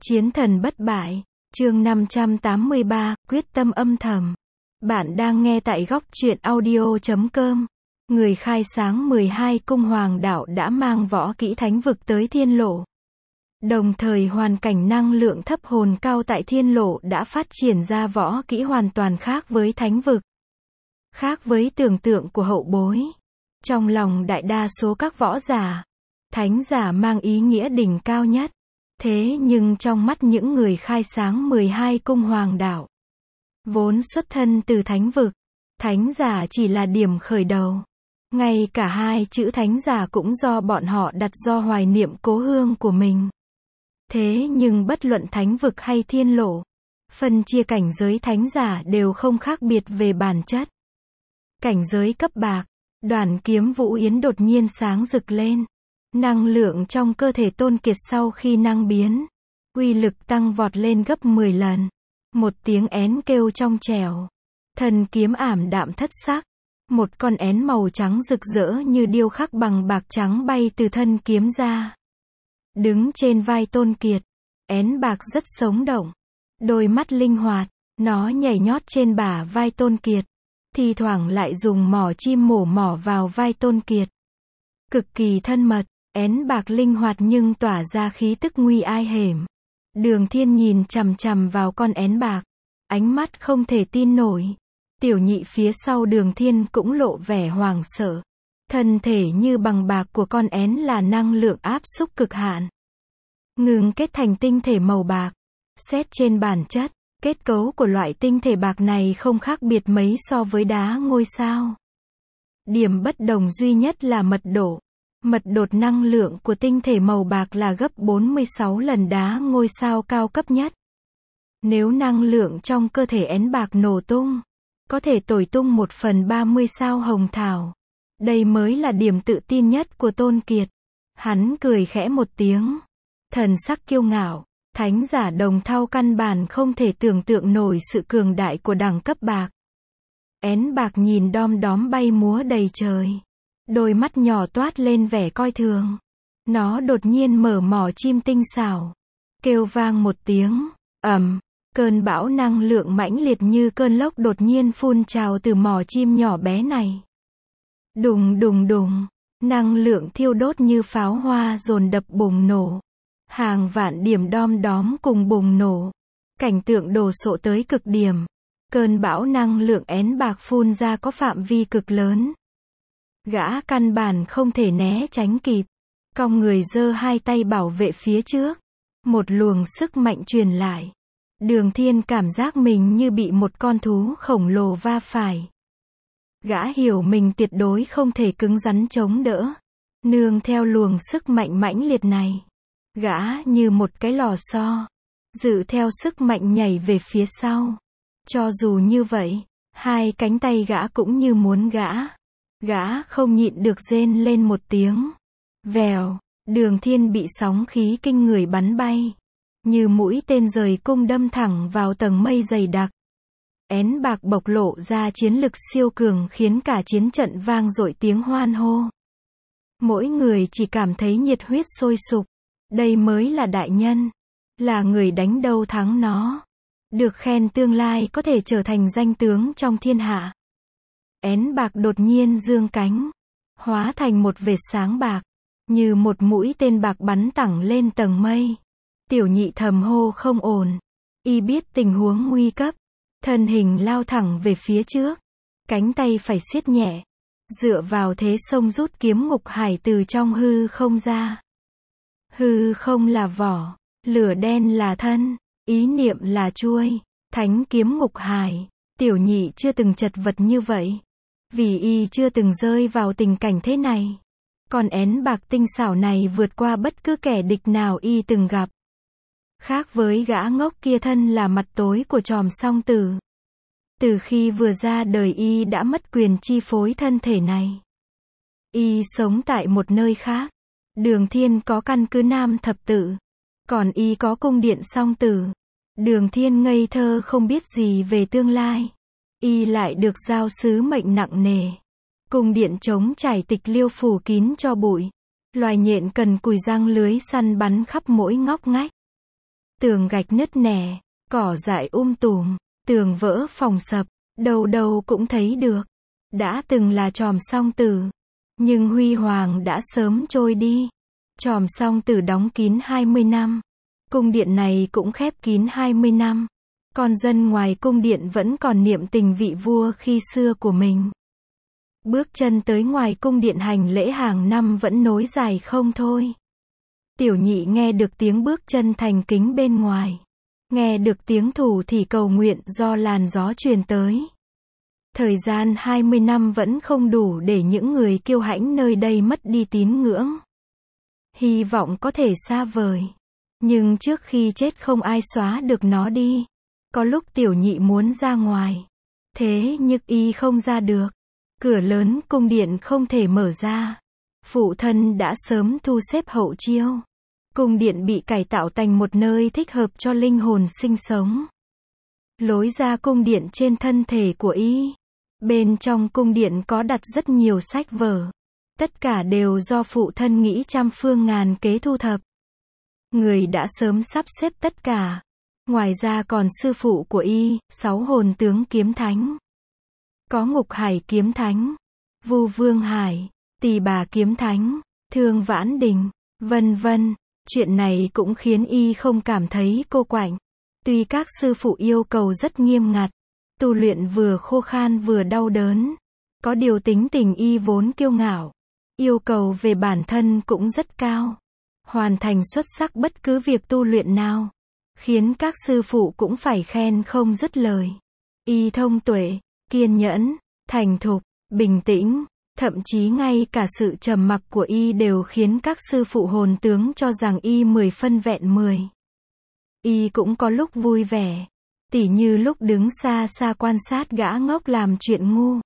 Chiến thần bất bại, chương 583, quyết tâm âm thầm. Bạn đang nghe tại góc truyện audio.com. Người khai sáng 12 cung hoàng đạo đã mang võ kỹ thánh vực tới thiên lộ. Đồng thời hoàn cảnh năng lượng thấp hồn cao tại thiên lộ đã phát triển ra võ kỹ hoàn toàn khác với thánh vực. Khác với tưởng tượng của hậu bối. Trong lòng đại đa số các võ giả, thánh giả mang ý nghĩa đỉnh cao nhất. Thế nhưng trong mắt những người khai sáng 12 cung hoàng đạo, vốn xuất thân từ thánh vực, thánh giả chỉ là điểm khởi đầu. Ngay cả hai chữ thánh giả cũng do bọn họ đặt do hoài niệm cố hương của mình. Thế nhưng bất luận thánh vực hay thiên lộ, phân chia cảnh giới thánh giả đều không khác biệt về bản chất. Cảnh giới cấp bạc, Đoàn Kiếm Vũ Yến đột nhiên sáng rực lên. Năng lượng trong cơ thể Tôn Kiệt sau khi năng biến, uy lực tăng vọt lên gấp 10 lần. Một tiếng én kêu trong trẻo. Thần kiếm ảm đạm thất sắc. Một con én màu trắng rực rỡ như điêu khắc bằng bạc trắng bay từ thân kiếm ra. Đứng trên vai Tôn Kiệt, én bạc rất sống động. Đôi mắt linh hoạt, nó nhảy nhót trên bả vai Tôn Kiệt. Thi thoảng lại dùng mỏ chim mổ mỏ vào vai Tôn Kiệt. Cực kỳ thân mật. Én bạc linh hoạt nhưng tỏa ra khí tức nguy ai hềm. Đường Thiên nhìn chằm chằm vào con én bạc, ánh mắt không thể tin nổi. Tiểu nhị phía sau Đường Thiên cũng lộ vẻ hoảng sợ. Thân thể như bằng bạc của con én là năng lượng áp xúc cực hạn, ngừng kết thành tinh thể màu bạc. Xét trên bản chất, kết cấu của loại tinh thể bạc này không khác biệt mấy so với đá ngôi sao. Điểm bất đồng duy nhất là mật độ. Mật độ năng lượng của tinh thể màu bạc là gấp 46 lần đá ngôi sao cao cấp nhất. Nếu năng lượng trong cơ thể én bạc nổ tung, có thể thổi tung 1/30 sao hồng thảo. Đây mới là điểm tự tin nhất của Tôn Kiệt. Hắn cười khẽ một tiếng. Thần sắc kiêu ngạo, thánh giả đồng thau căn bản không thể tưởng tượng nổi sự cường đại của đẳng cấp bạc. Én bạc nhìn đom đóm bay múa đầy trời. Đôi mắt nhỏ toát lên vẻ coi thường. Nó đột nhiên mở mỏ chim tinh xảo. Kêu vang một tiếng. Cơn bão năng lượng mãnh liệt như cơn lốc đột nhiên phun trào từ mỏ chim nhỏ bé này. Đùng đùng đùng. Năng lượng thiêu đốt như pháo hoa dồn đập bùng nổ. Hàng vạn điểm đom đóm cùng bùng nổ. Cảnh tượng đồ sộ tới cực điểm. Cơn bão năng lượng én bạc phun ra có phạm vi cực lớn. Gã căn bản không thể né tránh kịp. Cong người giơ hai tay bảo vệ phía trước. Một luồng sức mạnh truyền lại. Đường Thiên cảm giác mình như bị một con thú khổng lồ va phải. Gã hiểu mình tuyệt đối không thể cứng rắn chống đỡ. Nương theo luồng sức mạnh mãnh liệt này, gã như một cái lò xo, dự theo sức mạnh nhảy về phía sau. Cho dù như vậy, hai cánh tay gã cũng như muốn gã. Gã không nhịn được rên lên một tiếng. Vèo, Đường Thiên bị sóng khí kinh người bắn bay. Như mũi tên rời cung đâm thẳng vào tầng mây dày đặc. Én bạc bộc lộ ra chiến lực siêu cường khiến cả chiến trận vang dội tiếng hoan hô. Mỗi người chỉ cảm thấy nhiệt huyết sôi sục. Đây mới là đại nhân. Là người đánh đâu thắng nó. Được khen tương lai có thể trở thành danh tướng trong thiên hạ. Én bạc đột nhiên dương cánh, hóa thành một vệt sáng bạc, như một mũi tên bạc bắn thẳng lên tầng mây. Tiểu nhị thầm hô không ổn. Y biết tình huống nguy cấp, thân hình lao thẳng về phía trước, cánh tay phải siết nhẹ, dựa vào thế xông rút kiếm ngục hải từ trong hư không ra. Hư không là vỏ, lửa đen là thân, ý niệm là chuôi, thánh kiếm ngục hải. Tiểu nhị chưa từng chật vật như vậy. Vì y chưa từng rơi vào tình cảnh thế này. Con én bạc tinh xảo này vượt qua bất cứ kẻ địch nào y từng gặp. Khác với gã ngốc kia thân là mặt tối của chòm song tử. Từ khi vừa ra đời y đã mất quyền chi phối thân thể này. Y sống tại một nơi khác. Đường Thiên có căn cứ Nam Thập Tự. Còn y có cung điện song tử. Đường Thiên ngây thơ không biết gì về tương lai. Y lại được giao sứ mệnh nặng nề. Cung điện trống trải tịch liêu phủ kín cho bụi. Loài nhện cần cùi răng lưới săn bắn khắp mỗi ngóc ngách. tường gạch nứt nẻ, cỏ dại tùm, tường vỡ phòng sập, đâu đâu cũng thấy được. Đã từng là Chòm Song Tử, nhưng huy hoàng đã sớm trôi đi. Chòm Song Tử đóng kín 20 năm. Cung điện này cũng khép kín 20 năm. Con dân ngoài cung điện vẫn còn niệm tình vị vua khi xưa của mình. Bước chân tới ngoài cung điện hành lễ hàng năm vẫn nối dài không thôi. Tiểu nhị nghe được tiếng bước chân thành kính bên ngoài. Nghe được tiếng thủ thỉ cầu nguyện do làn gió truyền tới. Thời gian 20 năm vẫn không đủ để những người kiêu hãnh nơi đây mất đi tín ngưỡng. Hy vọng có thể xa vời. Nhưng trước khi chết không ai xóa được nó đi. Có lúc tiểu nhị muốn ra ngoài. Thế nhưng y không ra được. Cửa lớn cung điện không thể mở ra. Phụ thân đã sớm thu xếp hậu chiêu. Cung điện bị cải tạo thành một nơi thích hợp cho linh hồn sinh sống. Lối ra cung điện trên thân thể của y. Bên trong cung điện có đặt rất nhiều sách vở. Tất cả đều do phụ thân nghĩ trăm phương ngàn kế thu thập. Người đã sớm sắp xếp tất cả. Ngoài ra còn sư phụ của y, 6 hồn tướng kiếm thánh. Có Ngục Hải kiếm thánh, Vu Vương Hải, Tỳ Bà kiếm thánh, Thương Vãn Đình, vân vân. Chuyện này cũng khiến y không cảm thấy cô quạnh. Tuy các sư phụ yêu cầu rất nghiêm ngặt, tu luyện vừa khô khan vừa đau đớn. Có điều tính tình y vốn kiêu ngạo. Yêu cầu về bản thân cũng rất cao. Hoàn thành xuất sắc bất cứ việc tu luyện nào. Khiến các sư phụ cũng phải khen không dứt lời. Y thông tuệ, kiên nhẫn, thành thục, bình tĩnh. Thậm chí ngay cả sự trầm mặc của y đều khiến các sư phụ hồn tướng cho rằng y 10 phân vẹn 10. Y cũng có lúc vui vẻ. Tỉ như lúc đứng xa xa quan sát gã ngốc làm chuyện ngu.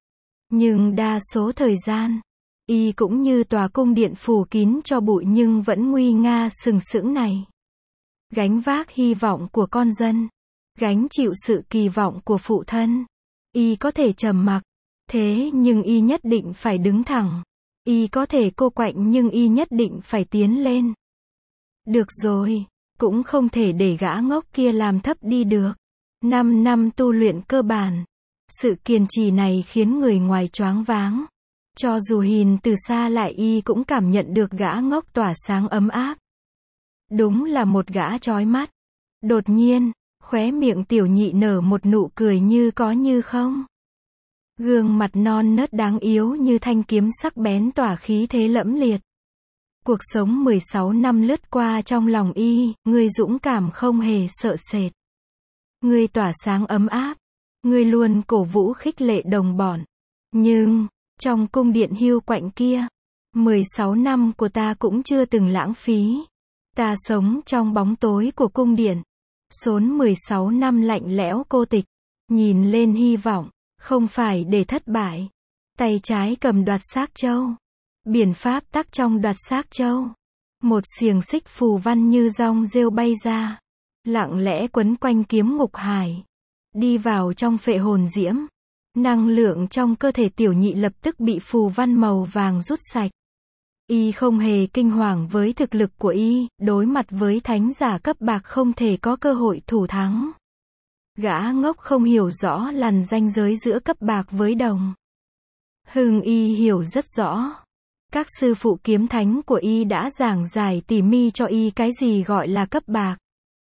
Nhưng đa số thời gian, y cũng như tòa cung điện phủ kín cho bụi nhưng vẫn nguy nga sừng sững này. Gánh vác hy vọng của con dân. Gánh chịu sự kỳ vọng của phụ thân. Y có thể trầm mặc. Thế nhưng y nhất định phải đứng thẳng. Y có thể cô quạnh nhưng y nhất định phải tiến lên. Được rồi, cũng không thể để gã ngốc kia làm thấp đi được. 5 năm tu luyện cơ bản. Sự kiên trì này khiến người ngoài choáng váng. Cho dù nhìn từ xa lại y cũng cảm nhận được gã ngốc tỏa sáng ấm áp. Đúng là một gã chói mắt. Đột nhiên, khóe miệng tiểu nhị nở một nụ cười như có như không. Gương mặt non nớt đáng yếu như thanh kiếm sắc bén tỏa khí thế lẫm liệt. Cuộc sống 16 năm lướt qua trong lòng y, ngươi dũng cảm không hề sợ sệt. Ngươi tỏa sáng ấm áp. Ngươi luôn cổ vũ khích lệ đồng bọn. Nhưng, trong cung điện hiu quạnh kia, 16 năm của ta cũng chưa từng lãng phí. Ta sống trong bóng tối của cung điện. Xốn 16 năm lạnh lẽo cô tịch. Nhìn lên hy vọng. Không phải để thất bại. Tay trái cầm đoạt xác châu. Biển pháp tắc trong đoạt xác châu. Một xiềng xích phù văn như dong rêu bay ra. Lặng lẽ quấn quanh kiếm Ngục Hải. Đi vào trong phệ hồn diễm. Năng lượng trong cơ thể tiểu nhị lập tức bị phù văn màu vàng rút sạch. Y không hề kinh hoàng với thực lực của y, đối mặt với thánh giả cấp bạc không thể có cơ hội thủ thắng. Gã ngốc không hiểu rõ lằn ranh giới giữa cấp bạc với đồng. Hưng y hiểu rất rõ. Các sư phụ kiếm thánh của y đã giảng giải tỉ mỉ cho y cái gì gọi là cấp bạc.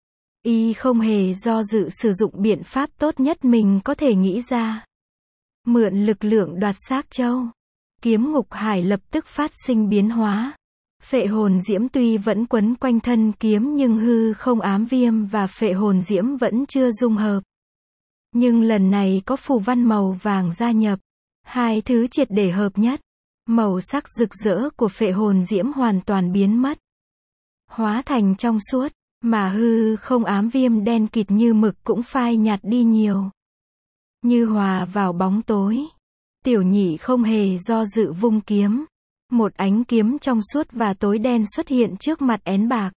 Y không hề do dự sử dụng biện pháp tốt nhất mình có thể nghĩ ra. Mượn lực lượng đoạt xác châu. Kiếm Ngục Hải lập tức phát sinh biến hóa. Phệ hồn diễm tuy vẫn quấn quanh thân kiếm nhưng hư không ám viêm và phệ hồn diễm vẫn chưa dung hợp. Nhưng lần này có phù văn màu vàng gia nhập. Hai thứ triệt để hợp nhất. Màu sắc rực rỡ của phệ hồn diễm hoàn toàn biến mất. Hóa thành trong suốt, mà hư không ám viêm đen kịt như mực cũng phai nhạt đi nhiều. Như hòa vào bóng tối. Tiểu nhị không hề do dự vung kiếm. Một ánh kiếm trong suốt và tối đen xuất hiện trước mặt én bạc.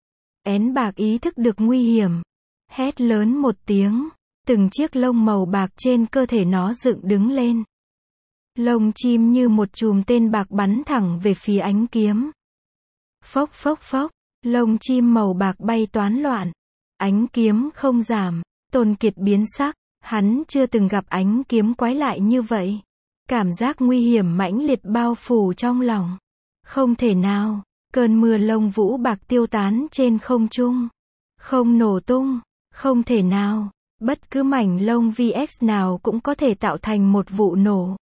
Én bạc ý thức được nguy hiểm. Hét lớn một tiếng. Từng chiếc lông màu bạc trên cơ thể nó dựng đứng lên. Lông chim như một chùm tên bạc bắn thẳng về phía ánh kiếm. Phốc phốc phốc. Lông chim màu bạc bay toán loạn. Ánh kiếm không giảm, Tôn Kiệt biến sắc, hắn chưa từng gặp ánh kiếm quái lạ như vậy. Cảm giác nguy hiểm mãnh liệt bao phủ trong lòng. Không thể nào, cơn mưa lông vũ bạc tiêu tán trên không trung. Không nổ tung, không thể nào, bất cứ mảnh lông VX nào cũng có thể tạo thành một vụ nổ.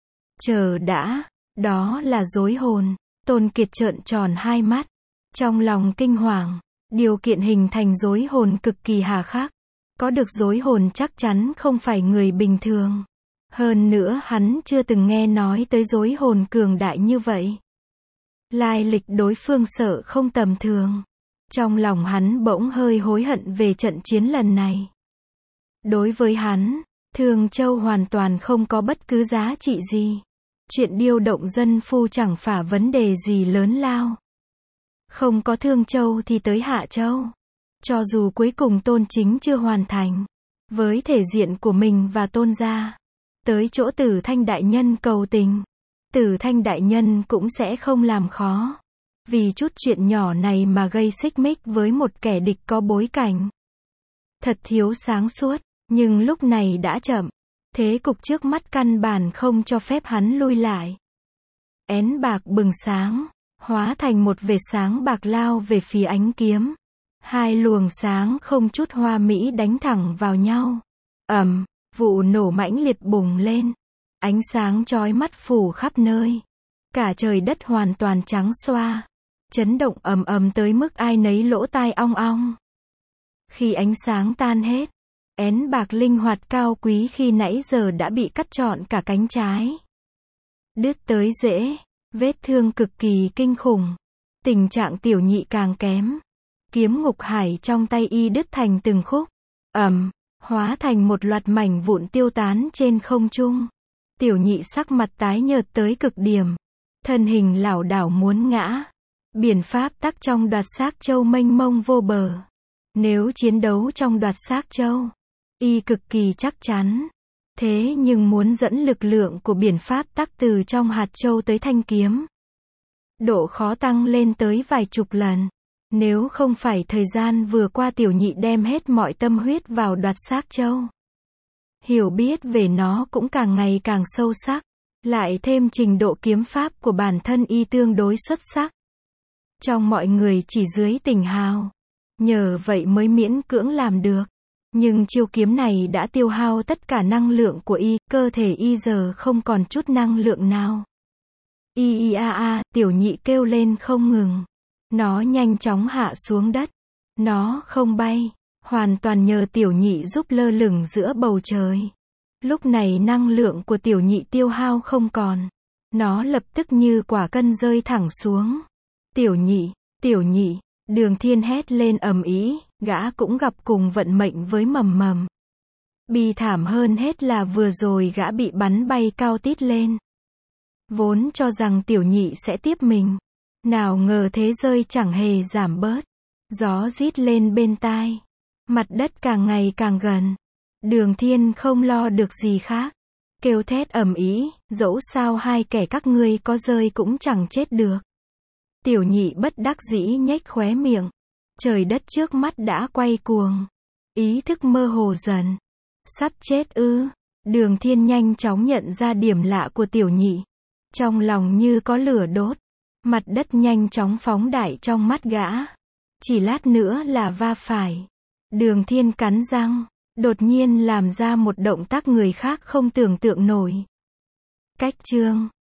Chờ đã, đó là rối hồn. Tôn Kiệt trợn tròn hai mắt, trong lòng kinh hoàng. Điều kiện hình thành rối hồn cực kỳ hà khắc. Có được rối hồn chắc chắn không phải người bình thường. Hơn nữa hắn chưa từng nghe nói tới rối hồn cường đại như vậy. Lai lịch đối phương sợ không tầm thường. Trong lòng hắn bỗng hơi hối hận về trận chiến lần này. Đối với hắn, Thương Châu hoàn toàn không có bất cứ giá trị gì. Chuyện điều động dân phu chẳng phải vấn đề gì lớn lao. Không có Thương Châu thì tới Hạ Châu. Cho dù cuối cùng Tôn Chính chưa hoàn thành, với thể diện của mình và Tôn gia, tới chỗ Tử Thanh đại nhân cầu tình, Tử Thanh đại nhân cũng sẽ không làm khó. Vì chút chuyện nhỏ này mà gây xích mích với một kẻ địch có bối cảnh. Thật thiếu sáng suốt, nhưng lúc này đã chậm. Thế cục trước mắt căn bản không cho phép hắn lui lại. Én bạc bừng sáng, hóa thành một vệt sáng bạc lao về phía ánh kiếm. Hai luồng sáng không chút hoa mỹ đánh thẳng vào nhau. Ầm, vụ nổ mãnh liệt bùng lên. Ánh sáng chói mắt phủ khắp nơi. Cả trời đất hoàn toàn trắng xoa. Chấn động ầm ầm tới mức ai nấy lỗ tai ong ong. Khi ánh sáng tan hết, én bạc linh hoạt cao quý khi nãy giờ đã bị cắt trọn cả cánh trái. Đứt tới rễ, vết thương cực kỳ kinh khủng. Tình trạng Tiểu Nhị càng kém. Kiếm ngục hải trong tay y đứt thành từng khúc. Hóa thành một loạt mảnh vụn tiêu tán trên không trung. Tiểu Nhị sắc mặt tái nhợt tới cực điểm. Thân hình lảo đảo muốn ngã. Biển pháp tắc trong Đoạt Xác Châu mênh mông vô bờ. Nếu chiến đấu trong Đoạt Xác Châu, y cực kỳ chắc chắn. Thế nhưng muốn dẫn lực lượng của biển pháp tắc từ trong hạt châu tới thanh kiếm, độ khó tăng lên tới vài chục lần. Nếu không phải thời gian vừa qua Tiểu Nhị đem hết mọi tâm huyết vào Đoạt Xác Châu, hiểu biết về nó cũng càng ngày càng sâu sắc. Lại thêm trình độ kiếm pháp của bản thân y tương đối xuất sắc. Trong mọi người chỉ dưới Tỉnh Hào. Nhờ vậy mới miễn cưỡng làm được. Nhưng chiêu kiếm này đã tiêu hao tất cả năng lượng của y, cơ thể y giờ không còn chút năng lượng nào. Tiểu Nhị kêu lên không ngừng. Nó nhanh chóng hạ xuống đất. Nó không bay, hoàn toàn nhờ Tiểu Nhị giúp lơ lửng giữa bầu trời. Lúc này năng lượng của Tiểu Nhị tiêu hao không còn. Nó lập tức như quả cân rơi thẳng xuống. Tiểu Nhị, Đường Thiên hét lên ầm ĩ, gã cũng gặp cùng vận mệnh với Mầm Mầm. Bi thảm hơn hết là vừa rồi gã bị bắn bay cao tít lên. Vốn cho rằng Tiểu Nhị sẽ tiếp mình. Nào ngờ thế rơi chẳng hề giảm bớt. Gió rít lên bên tai. Mặt đất càng ngày càng gần. Đường Thiên không lo được gì khác. Kêu thét ầm ĩ, dẫu sao hai kẻ các ngươi có rơi cũng chẳng chết được. Tiểu Nhị bất đắc dĩ nhếch khóe miệng. Trời đất trước mắt đã quay cuồng. Ý thức mơ hồ dần. Sắp chết ư? Đường Thiên nhanh chóng nhận ra điểm lạ của Tiểu Nhị. Trong lòng như có lửa đốt. Mặt đất nhanh chóng phóng đại trong mắt gã. Chỉ lát nữa là va phải. Đường Thiên cắn răng, đột nhiên làm ra một động tác người khác không tưởng tượng nổi. Cách chương